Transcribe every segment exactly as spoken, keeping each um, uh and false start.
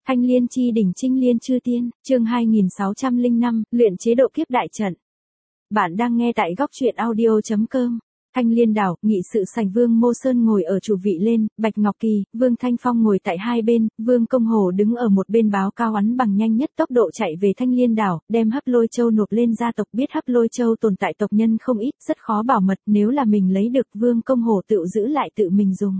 Thanh Liên chi đỉnh Trinh Liên chư tiên, chương hai nghìn sáu trăm lẻ năm, luyện chế độ kiếp đại trận. Bạn đang nghe tại góc truyện audio chấm com. Thanh Liên đảo, nghị sự sảnh Vương Mô Sơn ngồi ở chủ vị lên, Bạch Ngọc Kỳ, Vương Thanh Phong ngồi tại hai bên, Vương Công Hồ đứng ở một bên báo cao ắn bằng nhanh nhất tốc độ chạy về Thanh Liên đảo, đem Hấp Lôi Châu nộp lên gia tộc. Biết Hấp Lôi Châu tồn tại tộc nhân không ít, rất khó bảo mật, nếu là mình lấy được, Vương Công Hồ tự giữ lại tự mình dùng.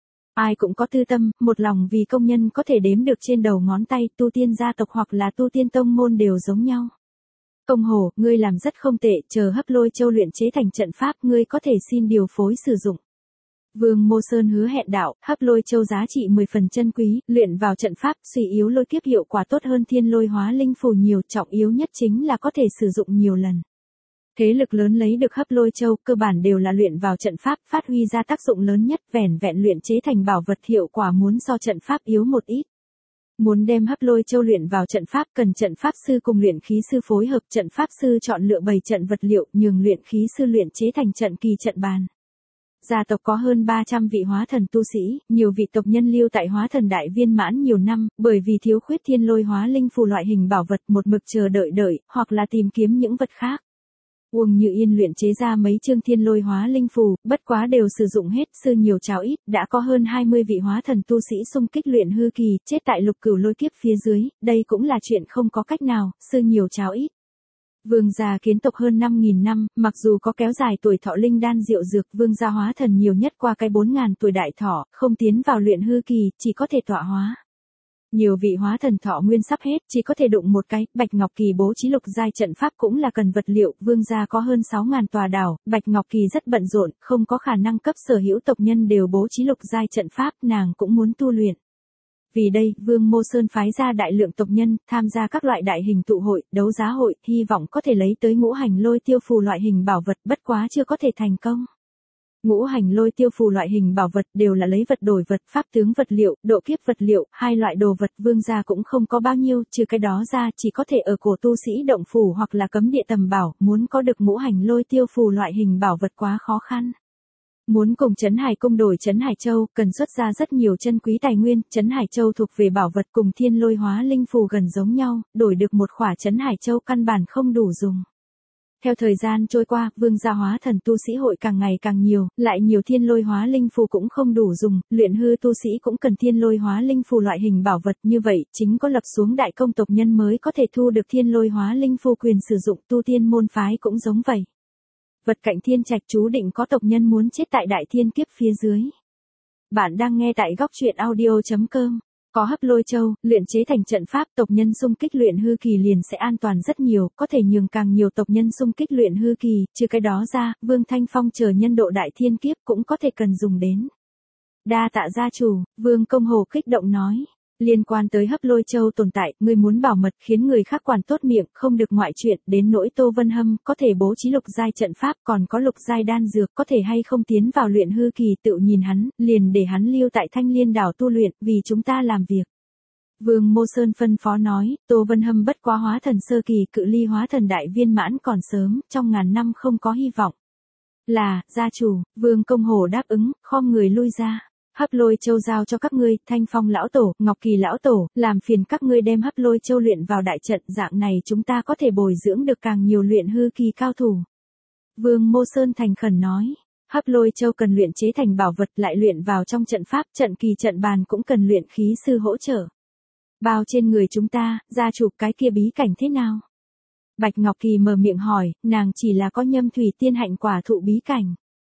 Ai cũng có tư tâm, một lòng vì công nhân có thể đếm được trên đầu ngón tay, tu tiên gia tộc hoặc là tu tiên tông môn đều giống nhau. Công Hồ, ngươi làm rất không tệ, chờ Hấp Lôi Châu luyện chế thành trận pháp, ngươi có thể xin điều phối sử dụng. Vương Mô Sơn hứa hẹn đạo, Hấp Lôi Châu giá trị mười phần chân quý, luyện vào trận pháp, suy yếu lôi kiếp hiệu quả tốt hơn thiên lôi hóa linh phù nhiều, trọng yếu nhất chính là có thể sử dụng nhiều lần. Thế lực lớn lấy được Hấp Lôi Châu, cơ bản đều là luyện vào trận pháp, phát huy ra tác dụng lớn nhất, vẻn vẹn luyện chế thành bảo vật hiệu quả muốn so trận pháp yếu một ít. Muốn đem Hấp Lôi Châu luyện vào trận pháp cần trận pháp sư cùng luyện khí sư phối hợp, trận pháp sư chọn lựa bày trận vật liệu, nhường luyện khí sư luyện chế thành trận kỳ trận bàn. Gia tộc có hơn ba trăm vị hóa thần tu sĩ, nhiều vị tộc nhân lưu tại hóa thần đại viên mãn nhiều năm, bởi vì thiếu khuyết thiên lôi hóa linh phù loại hình bảo vật, một mực chờ đợi đợi, hoặc là tìm kiếm những vật khác. Uông Như Yên luyện chế ra mấy chương thiên lôi hóa linh phù, bất quá đều sử dụng hết, sư nhiều cháo ít, đã có hơn hai mươi vị hóa thần tu sĩ xung kích luyện hư kỳ, chết tại lục cửu lôi kiếp phía dưới, đây cũng là chuyện không có cách nào, sư nhiều cháo ít. Vương gia kiến tộc hơn năm nghìn năm, mặc dù có kéo dài tuổi thọ linh đan diệu dược, vương gia hóa thần nhiều nhất qua cái bốn nghìn tuổi đại thọ, không tiến vào luyện hư kỳ, chỉ có thể tọa hóa. Nhiều vị hóa thần thọ nguyên sắp hết, chỉ có thể đụng một cái, Bạch Ngọc Kỳ bố trí lục giai trận pháp cũng là cần vật liệu, vương gia có hơn sáu nghìn tòa đảo, Bạch Ngọc Kỳ rất bận rộn, không có khả năng cấp sở hữu tộc nhân đều bố trí lục giai trận pháp, nàng cũng muốn tu luyện. Vì đây, Vương Mô Sơn phái ra đại lượng tộc nhân, tham gia các loại đại hình tụ hội, đấu giá hội, hy vọng có thể lấy tới ngũ hành lôi tiêu phù loại hình bảo vật, bất quá chưa có thể thành công. Ngũ hành lôi tiêu phù loại hình bảo vật đều là lấy vật đổi vật, pháp tướng vật liệu, độ kiếp vật liệu, hai loại đồ vật vương gia cũng không có bao nhiêu, trừ cái đó ra chỉ có thể ở cổ tu sĩ động phủ hoặc là cấm địa tầm bảo, muốn có được ngũ hành lôi tiêu phù loại hình bảo vật quá khó khăn. Muốn cùng Trấn Hải Cung đổi Trấn Hải Châu, cần xuất ra rất nhiều chân quý tài nguyên, Trấn Hải Châu thuộc về bảo vật cùng thiên lôi hóa linh phù gần giống nhau, đổi được một khỏa Trấn Hải Châu căn bản không đủ dùng. Theo thời gian trôi qua, vương gia hóa thần tu sĩ hội càng ngày càng nhiều, lại nhiều thiên lôi hóa linh phù cũng không đủ dùng, luyện hư tu sĩ cũng cần thiên lôi hóa linh phù loại hình bảo vật, như vậy, chính có lập xuống đại công tộc nhân mới có thể thu được thiên lôi hóa linh phù quyền sử dụng, tu tiên môn phái cũng giống vậy. Vật cạnh thiên trạch chú định có tộc nhân muốn chết tại đại thiên kiếp phía dưới. Bạn đang nghe tại góc truyện audio chấm com. Có Hấp Lôi Châu, luyện chế thành trận pháp, tộc nhân xung kích luyện hư kỳ liền sẽ an toàn rất nhiều, có thể nhường càng nhiều tộc nhân xung kích luyện hư kỳ, trừ cái đó ra, Vương Thanh Phong chờ nhân độ đại thiên kiếp cũng có thể cần dùng đến. Đa tạ gia chủ, Vương Công Hồ kích động nói. Liên quan tới Hấp Lôi Châu tồn tại, ngươi muốn bảo mật khiến người khác quản tốt miệng, không được ngoại chuyện, đến nỗi Tô Vân Hâm, có thể bố trí lục giai trận pháp, còn có lục giai đan dược, có thể hay không tiến vào luyện hư kỳ, tự nhìn hắn, liền để hắn lưu tại Thanh Liên đảo tu luyện, vì chúng ta làm việc. Vương Mô Sơn phân phó nói, Tô Vân Hâm bất quá hóa thần sơ kỳ, cự ly hóa thần đại viên mãn còn sớm, trong ngàn năm không có hy vọng. Là, gia chủ, Vương Công Hồ đáp ứng, khom người lui ra. Hấp Lôi Châu giao cho các ngươi, Thanh Phong lão tổ, Ngọc Kỳ lão tổ, làm phiền các ngươi đem Hấp Lôi Châu luyện vào đại trận, dạng này chúng ta có thể bồi dưỡng được càng nhiều luyện hư kỳ cao thủ. Vương Mô Sơn thành khẩn nói, Hấp Lôi Châu cần luyện chế thành bảo vật lại luyện vào trong trận pháp, trận kỳ trận bàn cũng cần luyện khí sư hỗ trợ. Bao trên người chúng ta, gia chủ cái kia bí cảnh thế nào? Bạch Ngọc Kỳ mở miệng hỏi, nàng chỉ là có nhâm thủy tiên hạnh quả thụ bí cảnh.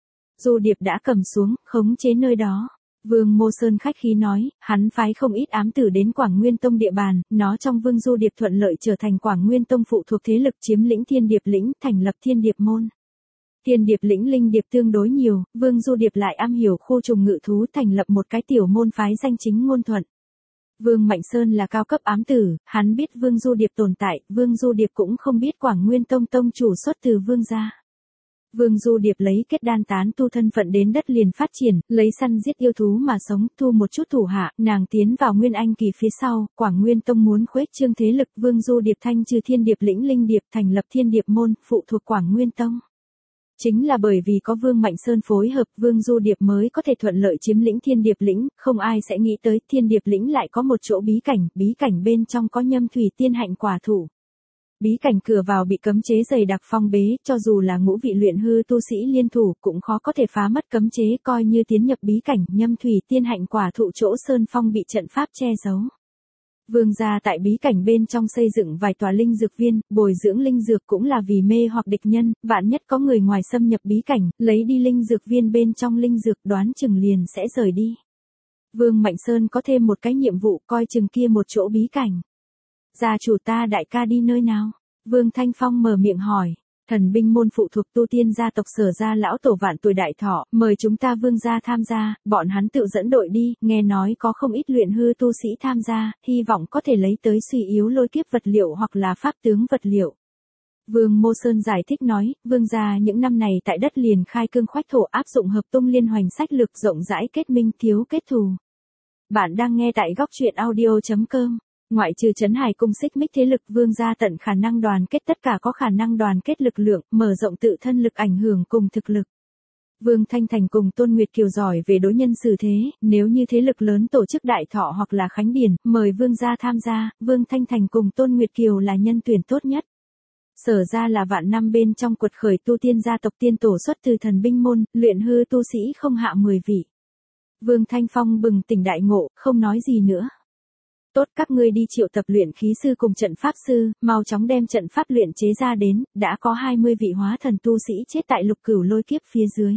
Du Điệp đã cầm xuống, khống chế nơi đó. Vương Mô Sơn khách khí nói, hắn phái không ít ám tử đến Quảng Nguyên Tông địa bàn, nó trong Vương Du Điệp thuận lợi trở thành Quảng Nguyên Tông phụ thuộc thế lực chiếm lĩnh Thiên Điệp lĩnh, thành lập Thiên Điệp môn. Thiên Điệp lĩnh linh điệp tương đối nhiều, Vương Du Điệp lại am hiểu khu trùng ngự thú, thành lập một cái tiểu môn phái danh chính ngôn thuận. Vương Mạnh Sơn là cao cấp ám tử, hắn biết Vương Du Điệp tồn tại, Vương Du Điệp cũng không biết Quảng Nguyên Tông tông chủ xuất từ Vương gia. Vương Du Điệp lấy kết đan tán tu thân phận đến đất liền phát triển, lấy săn giết yêu thú mà sống, thu một chút thủ hạ, nàng tiến vào Nguyên Anh kỳ phía sau, Quảng Nguyên Tông muốn khuếch trương thế lực, Vương Du Điệp thanh trừ Thiên Điệp lĩnh linh điệp, thành lập Thiên Điệp môn, phụ thuộc Quảng Nguyên Tông. Chính là bởi vì có Vương Mạnh Sơn phối hợp, Vương Du Điệp mới có thể thuận lợi chiếm lĩnh Thiên Điệp lĩnh, không ai sẽ nghĩ tới Thiên Điệp lĩnh lại có một chỗ bí cảnh, bí cảnh bên trong có Nhâm Thủy Tiên Hạnh quả thụ. Bí cảnh cửa vào bị cấm chế dày đặc phong bế, cho dù là ngũ vị luyện hư tu sĩ liên thủ cũng khó có thể phá mất cấm chế, coi như tiến nhập bí cảnh, Nhâm Thủy Tiên Hạnh quả thụ chỗ sơn phong bị trận pháp che giấu. Vương gia tại bí cảnh bên trong xây dựng vài tòa linh dược viên, bồi dưỡng linh dược cũng là vì mê hoặc địch nhân, vạn nhất có người ngoài xâm nhập bí cảnh, lấy đi linh dược viên bên trong linh dược, đoán chừng liền sẽ rời đi. Vương Mạnh Sơn có thêm một cái nhiệm vụ, coi chừng kia một chỗ bí cảnh. Gia chủ ta đại ca đi nơi nào? Vương Thanh Phong mở miệng hỏi. Thần binh môn phụ thuộc tu tiên gia tộc Sở gia lão tổ vạn tuổi đại thọ, mời chúng ta Vương gia tham gia, bọn hắn tự dẫn đội đi, nghe nói có không ít luyện hư tu sĩ tham gia, hy vọng có thể lấy tới suy yếu lôi kiếp vật liệu hoặc là pháp tướng vật liệu. Vương Mô Sơn giải thích nói, Vương gia những năm này tại đất liền khai cương khoách thổ áp dụng hợp tung liên hoành sách lược rộng rãi kết minh thiếu kết thù. Bạn đang nghe tại góc truyện audio chấm com. Ngoại trừ Trấn Hải cung xích mích thế lực, Vương gia tận khả năng đoàn kết tất cả có khả năng đoàn kết lực lượng, mở rộng tự thân lực ảnh hưởng cùng thực lực. Vương Thanh Thành cùng Tôn Nguyệt Kiều giỏi về đối nhân xử thế, nếu như thế lực lớn tổ chức đại thọ hoặc là khánh điển, mời Vương gia tham gia, Vương Thanh Thành cùng Tôn Nguyệt Kiều là nhân tuyển tốt nhất. Sở gia là vạn năm bên trong quật khởi tu tiên gia tộc tiên tổ xuất từ thần binh môn, luyện hư tu sĩ không hạ mười vị. Vương Thanh Phong bừng tỉnh đại ngộ, không nói gì nữa. Tốt, các ngươi đi triệu tập luyện khí sư cùng trận pháp sư, mau chóng đem trận pháp luyện chế ra đến, đã có hai mươi vị hóa thần tu sĩ chết tại lục cửu lôi kiếp phía dưới.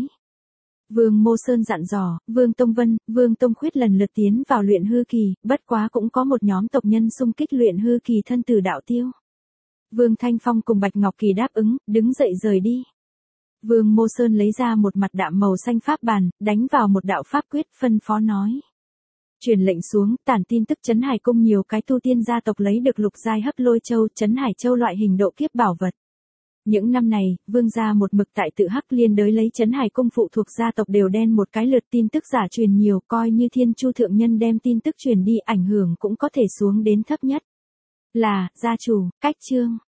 Vương Mô Sơn dặn dò, Vương Tông Vân, Vương Tông Khuyết lần lượt tiến vào luyện hư kỳ, bất quá cũng có một nhóm tộc nhân xung kích luyện hư kỳ thân tử đạo tiêu. Vương Thanh Phong cùng Bạch Ngọc Kỳ đáp ứng, đứng dậy rời đi. Vương Mô Sơn lấy ra một mặt đạm màu xanh pháp bàn, đánh vào một đạo pháp quyết, phân phó nói. Truyền lệnh xuống, tản tin tức Trấn Hải cung nhiều cái tu tiên gia tộc lấy được lục giai hấp lôi châu, Trấn Hải châu loại hình độ kiếp bảo vật. Những năm này, Vương gia một mực tại tự hắc liên đới lấy Trấn Hải cung phụ thuộc gia tộc đều đen một cái lượt, tin tức giả truyền nhiều, coi như Thiên Chu thượng nhân đem tin tức truyền đi, ảnh hưởng cũng có thể xuống đến thấp nhất. Là, gia chủ, cách chương.